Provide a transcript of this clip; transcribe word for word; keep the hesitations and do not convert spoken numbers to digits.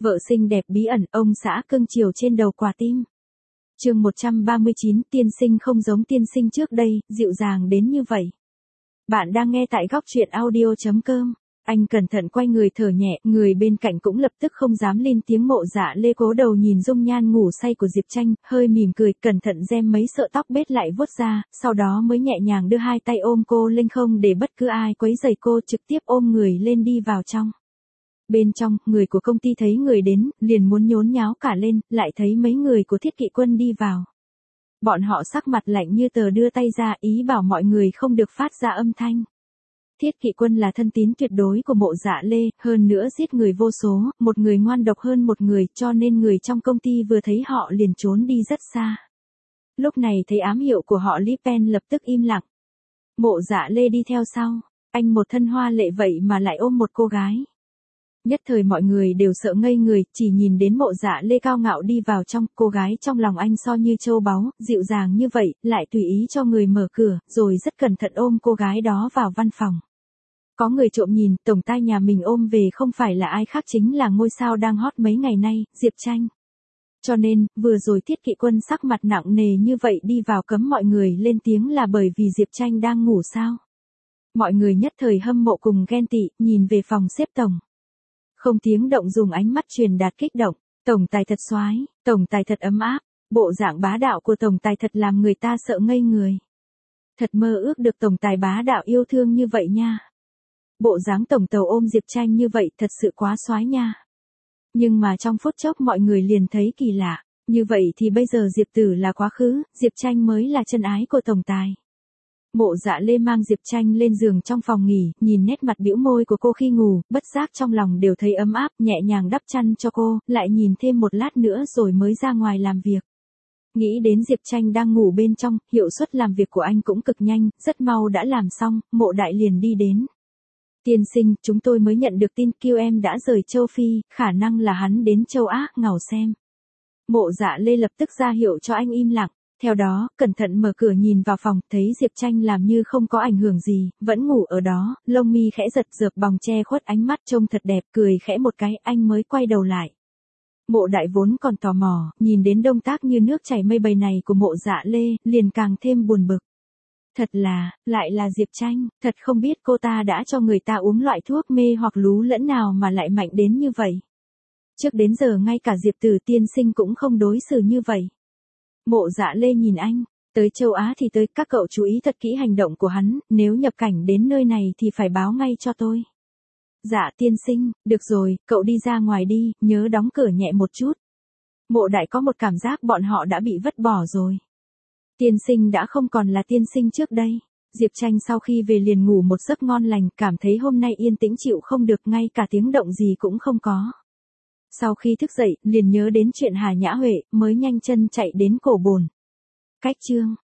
Vợ xinh đẹp bí ẩn, ông xã cưng chiều trên đầu quả tim. Chương một trăm ba mươi chín, tiên sinh không giống tiên sinh trước đây, dịu dàng đến như vậy. Bạn đang nghe tại góc truyện audio chấm com. Anh cẩn thận quay người thở nhẹ, người bên cạnh cũng lập tức không dám lên tiếng. Mộ Dạ Lê cố đầu nhìn dung nhan ngủ say của Diệp Tranh, hơi mỉm cười, cẩn thận gem mấy sợi tóc bết lại vuốt ra, sau đó mới nhẹ nhàng đưa hai tay ôm cô lên, không để bất cứ ai quấy rầy cô, trực tiếp ôm người lên đi vào trong. Bên trong, người của công ty thấy người đến, liền muốn nhốn nháo cả lên, lại thấy mấy người của Thiết Kỵ Quân đi vào. Bọn họ sắc mặt lạnh như tờ, đưa tay ra ý bảo mọi người không được phát ra âm thanh. Thiết Kỵ Quân là thân tín tuyệt đối của Mộ Dạ Lê, hơn nữa giết người vô số, một người ngoan độc hơn một người, cho nên người trong công ty vừa thấy họ liền trốn đi rất xa. Lúc này thấy ám hiệu của họ Lý Pen lập tức im lặng. Mộ Dạ Lê đi theo sau, anh một thân hoa lệ vậy mà lại ôm một cô gái. Nhất thời mọi người đều sợ ngây người, chỉ nhìn đến Mộ Dạ Lê cao ngạo đi vào trong, cô gái trong lòng anh so như châu báu, dịu dàng như vậy, lại tùy ý cho người mở cửa, rồi rất cẩn thận ôm cô gái đó vào văn phòng. Có người trộm nhìn, tổng tai nhà mình ôm về không phải là ai khác chính là ngôi sao đang hot mấy ngày nay, Diệp Tranh. Cho nên, vừa rồi Thiết Kỵ Quân sắc mặt nặng nề như vậy đi vào cấm mọi người lên tiếng là bởi vì Diệp Tranh đang ngủ sao. Mọi người nhất thời hâm mộ cùng ghen tị, nhìn về phòng xếp tổng. Không tiếng động dùng ánh mắt truyền đạt kích động, tổng tài thật soái, tổng tài thật ấm áp, bộ dạng bá đạo của tổng tài thật làm người ta sợ ngây người. Thật mơ ước được tổng tài bá đạo yêu thương như vậy nha. Bộ dáng tổng tàu ôm Diệp Tranh như vậy thật sự quá soái nha. Nhưng mà trong phút chốc mọi người liền thấy kỳ lạ, như vậy thì bây giờ Diệp Tử là quá khứ, Diệp Tranh mới là chân ái của tổng tài. Mộ Dạ Lê mang Diệp Tranh lên giường trong phòng nghỉ, nhìn nét mặt bĩu môi của cô khi ngủ, bất giác trong lòng đều thấy ấm áp, nhẹ nhàng đắp chăn cho cô, lại nhìn thêm một lát nữa rồi mới ra ngoài làm việc. Nghĩ đến Diệp Tranh đang ngủ bên trong, hiệu suất làm việc của anh cũng cực nhanh, rất mau đã làm xong, Mộ Đại liền đi đến. Tiên sinh, chúng tôi mới nhận được tin Q em đã rời châu Phi, khả năng là hắn đến châu Á, ngào xem. Mộ Dạ Lê lập tức ra hiệu cho anh im lặng. Theo đó, cẩn thận mở cửa nhìn vào phòng, thấy Diệp Tranh làm như không có ảnh hưởng gì, vẫn ngủ ở đó, lông mi khẽ giật giật bòng che khuất ánh mắt trông thật đẹp, cười khẽ một cái, anh mới quay đầu lại. Mộ Đại vốn còn tò mò, nhìn đến động tác như nước chảy mây bầy này của Mộ Dạ Lê, liền càng thêm buồn bực. Thật là, lại là Diệp Tranh, thật không biết cô ta đã cho người ta uống loại thuốc mê hoặc lú lẫn nào mà lại mạnh đến như vậy. Trước đến giờ ngay cả Diệp Tử tiên sinh cũng không đối xử như vậy. Mộ Dạ Lê nhìn anh, tới châu Á thì tới, các cậu chú ý thật kỹ hành động của hắn, nếu nhập cảnh đến nơi này thì phải báo ngay cho tôi. Dạ tiên sinh, được rồi, cậu đi ra ngoài đi, nhớ đóng cửa nhẹ một chút. Mộ Đại có một cảm giác bọn họ đã bị vứt bỏ rồi. Tiên sinh đã không còn là tiên sinh trước đây. Diệp Tranh sau khi về liền ngủ một giấc ngon lành, cảm thấy hôm nay yên tĩnh chịu không được, ngay cả tiếng động gì cũng không có. Sau khi thức dậy, liền nhớ đến chuyện Hà Nhã Huệ, mới nhanh chân chạy đến cổ bồn. Cách chương